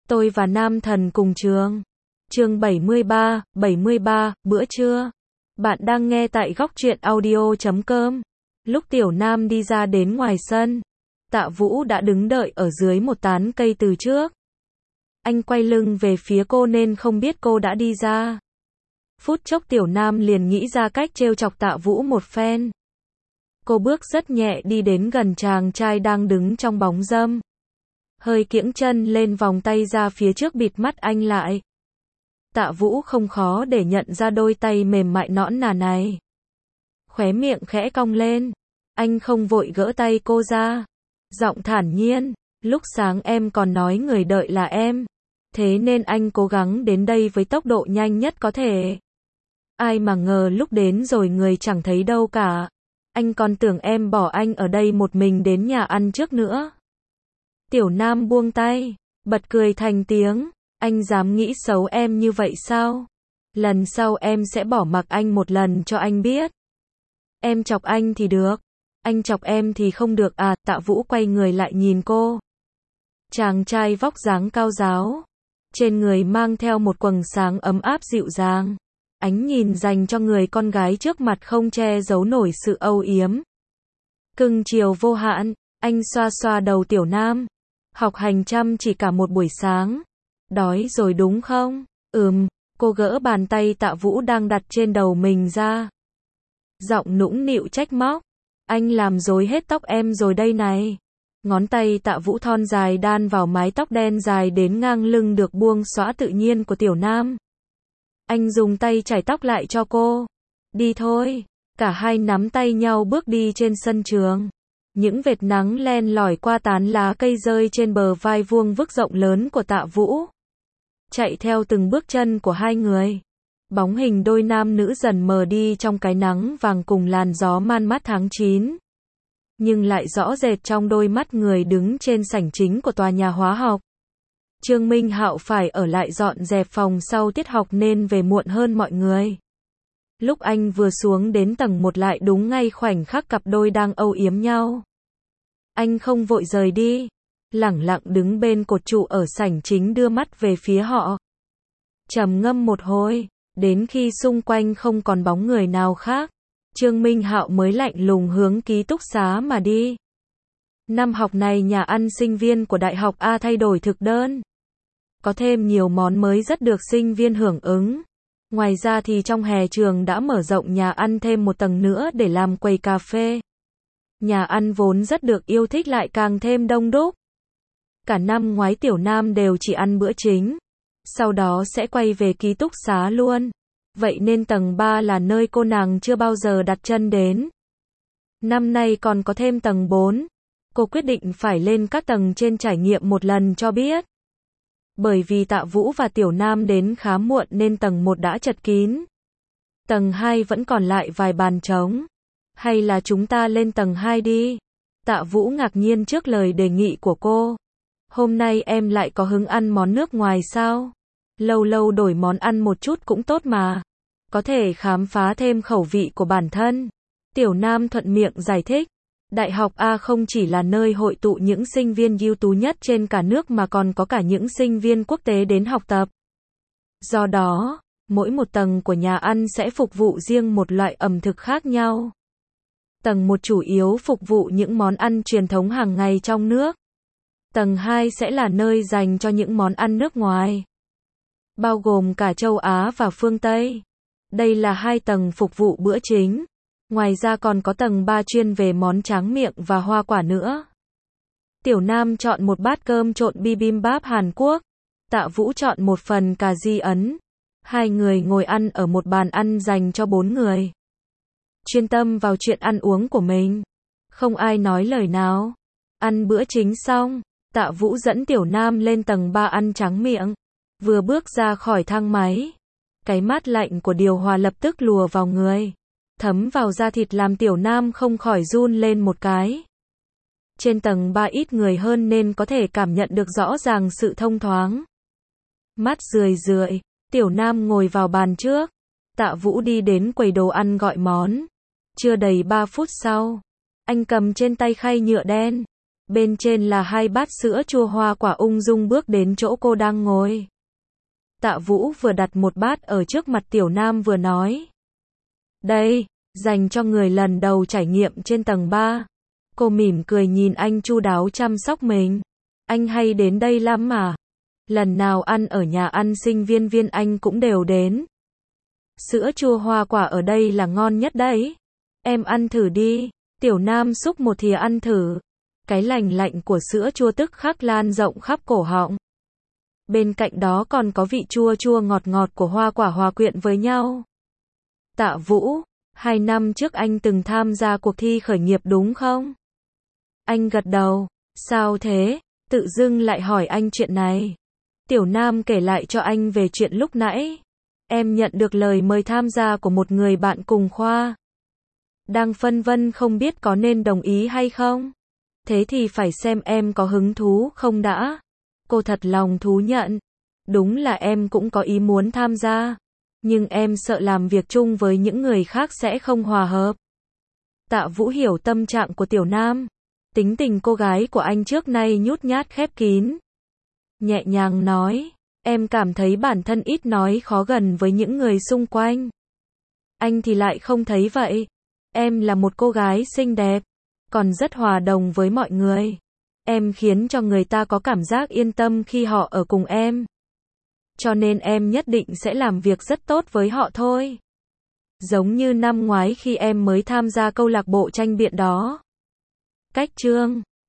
Tôi và nam thần cùng trường. Chương 73, bữa trưa. Bạn đang nghe tại góc truyện audio.com. Lúc Tiểu Nam đi ra đến ngoài sân, Tạ Vũ đã đứng đợi ở dưới một tán cây từ trước. Anh quay lưng về phía cô nên không biết cô đã đi ra. Phút chốc Tiểu Nam liền nghĩ ra cách trêu chọc Tạ Vũ một phen. Cô bước rất nhẹ đi đến gần chàng trai đang đứng trong bóng râm. Hơi kiễng chân lên vòng tay ra phía trước bịt mắt anh lại. Tạ Vũ không khó để nhận ra đôi tay mềm mại nõn nà này. Khóe miệng khẽ cong lên. Anh không vội gỡ tay cô ra. Giọng thản nhiên, lúc sáng em còn nói người đợi là em. Thế nên anh cố gắng đến đây với tốc độ nhanh nhất có thể. Ai mà ngờ lúc đến rồi người chẳng thấy đâu cả. Anh còn tưởng em bỏ anh ở đây một mình đến nhà ăn trước nữa. Tiểu Nam buông tay, bật cười thành tiếng. Anh dám nghĩ xấu em như vậy sao? Lần sau em sẽ bỏ mặc anh một lần cho anh biết. Em chọc anh thì được, anh chọc em thì không được à? Tạ Vũ quay người lại nhìn cô. Chàng trai vóc dáng cao ráo, trên người mang theo một quầng sáng ấm áp dịu dàng. Ánh nhìn dành cho người con gái trước mặt không che giấu nổi sự âu yếm. Cưng chiều vô hạn, anh xoa xoa đầu Tiểu Nam. Học hành chăm chỉ cả một buổi sáng. Đói rồi đúng không? Cô gỡ bàn tay Tạ Vũ đang đặt trên đầu mình ra. Giọng nũng nịu trách móc. Anh làm rối hết tóc em rồi đây này. Ngón tay Tạ Vũ thon dài đan vào mái tóc đen dài đến ngang lưng được buông xõa tự nhiên của Tiểu Nam. Anh dùng tay chải tóc lại cho cô. Đi thôi. Cả hai nắm tay nhau bước đi trên sân trường. Những vệt nắng len lỏi qua tán lá cây rơi trên bờ vai vuông vức rộng lớn của Tạ Vũ. Chạy theo từng bước chân của hai người. Bóng hình đôi nam nữ dần mờ đi trong cái nắng vàng cùng làn gió man mát tháng 9. Nhưng lại rõ rệt trong đôi mắt người đứng trên sảnh chính của tòa nhà hóa học. Trương Minh Hạo phải ở lại dọn dẹp phòng sau tiết học nên về muộn hơn mọi người. Lúc anh vừa xuống đến tầng 1 lại đúng ngay khoảnh khắc cặp đôi đang âu yếm nhau. Anh không vội rời đi, lẳng lặng đứng bên cột trụ ở sảnh chính đưa mắt về phía họ. Trầm ngâm một hồi, đến khi xung quanh không còn bóng người nào khác, Trương Minh Hạo mới lạnh lùng hướng ký túc xá mà đi. Năm học này nhà ăn sinh viên của Đại học A thay đổi thực đơn. Có thêm nhiều món mới rất được sinh viên hưởng ứng. Ngoài ra thì trong hè trường đã mở rộng nhà ăn thêm một tầng nữa để làm quầy cà phê. Nhà ăn vốn rất được yêu thích lại càng thêm đông đúc. Cả năm ngoái Tiểu Nam đều chỉ ăn bữa chính, sau đó sẽ quay về ký túc xá luôn. Vậy nên tầng 3 là nơi cô nàng chưa bao giờ đặt chân đến. Năm nay còn có thêm tầng 4. Cô quyết định phải lên các tầng trên trải nghiệm một lần cho biết. Bởi vì Tạ Vũ và Tiểu Nam đến khá muộn nên tầng 1 đã chật kín. Tầng 2 vẫn còn lại vài bàn trống. Hay là chúng ta lên tầng 2 đi? Tạ Vũ ngạc nhiên trước lời đề nghị của cô. Hôm nay em lại có hứng ăn món nước ngoài sao? Lâu lâu đổi món ăn một chút cũng tốt mà. Có thể khám phá thêm khẩu vị của bản thân. Tiểu Nam thuận miệng giải thích. Đại học A không chỉ là nơi hội tụ những sinh viên ưu tú nhất trên cả nước mà còn có cả những sinh viên quốc tế đến học tập. Do đó, mỗi một tầng của nhà ăn sẽ phục vụ riêng một loại ẩm thực khác nhau. Tầng 1 chủ yếu phục vụ những món ăn truyền thống hàng ngày trong nước. Tầng 2 sẽ là nơi dành cho những món ăn nước ngoài, bao gồm cả châu Á và phương Tây. Đây là 2 tầng phục vụ bữa chính. Ngoài ra còn có tầng 3 chuyên về món tráng miệng và hoa quả nữa. Tiểu Nam chọn một bát cơm trộn bibimbap Hàn Quốc. Tạ Vũ chọn một phần cà ri Ấn. Hai người ngồi ăn ở một bàn ăn dành cho 4 người. Chuyên tâm vào chuyện ăn uống của mình. Không ai nói lời nào. Ăn bữa chính xong, Tạ Vũ dẫn Tiểu Nam lên tầng 3 ăn tráng miệng. Vừa bước ra khỏi thang máy, cái mát lạnh của điều hòa lập tức lùa vào người, thấm vào da thịt làm Tiểu Nam không khỏi run lên một cái. Trên tầng 3 ít người hơn nên có thể cảm nhận được rõ ràng sự thông thoáng. Mắt rười rượi, Tiểu Nam ngồi vào bàn trước. Tạ Vũ đi đến quầy đồ ăn gọi món. Chưa đầy 3 phút sau, anh cầm trên tay khay nhựa đen, Bên trên là 2 bát sữa chua hoa quả, ung dung bước đến chỗ cô đang ngồi. Tạ Vũ vừa đặt một bát ở trước mặt Tiểu Nam vừa nói. Đây, dành cho người lần đầu trải nghiệm trên tầng 3. Cô mỉm cười nhìn anh chu đáo chăm sóc mình. Anh hay đến đây lắm mà. Lần nào ăn ở nhà ăn sinh viên anh cũng đều đến. Sữa chua hoa quả ở đây là ngon nhất đấy. Em ăn thử đi. Tiểu Nam xúc một thìa ăn thử. Cái lành lạnh của sữa chua tức khắc lan rộng khắp cổ họng. Bên cạnh đó còn có vị chua chua ngọt ngọt của hoa quả hòa quyện với nhau. Tạ Vũ, 2 năm trước anh từng tham gia cuộc thi khởi nghiệp đúng không? Anh gật đầu. Sao thế? Tự dưng lại hỏi anh chuyện này. Tiểu Nam kể lại cho anh về chuyện lúc nãy. Em nhận được lời mời tham gia của một người bạn cùng khoa. Đang phân vân không biết có nên đồng ý hay không. Thế thì phải xem em có hứng thú không đã. Cô thật lòng thú nhận. Đúng là em cũng có ý muốn tham gia. Nhưng em sợ làm việc chung với những người khác sẽ không hòa hợp. Tạ Vũ hiểu tâm trạng của Tiểu Nam. Tính tình cô gái của anh trước nay nhút nhát khép kín. Nhẹ nhàng nói. Em cảm thấy bản thân ít nói khó gần với những người xung quanh. Anh thì lại không thấy vậy. Em là một cô gái xinh đẹp. Còn rất hòa đồng với mọi người. Em khiến cho người ta có cảm giác yên tâm khi họ ở cùng em. Cho nên em nhất định sẽ làm việc rất tốt với họ thôi. Giống như năm ngoái khi em mới tham gia câu lạc bộ tranh biện đó. Cách chương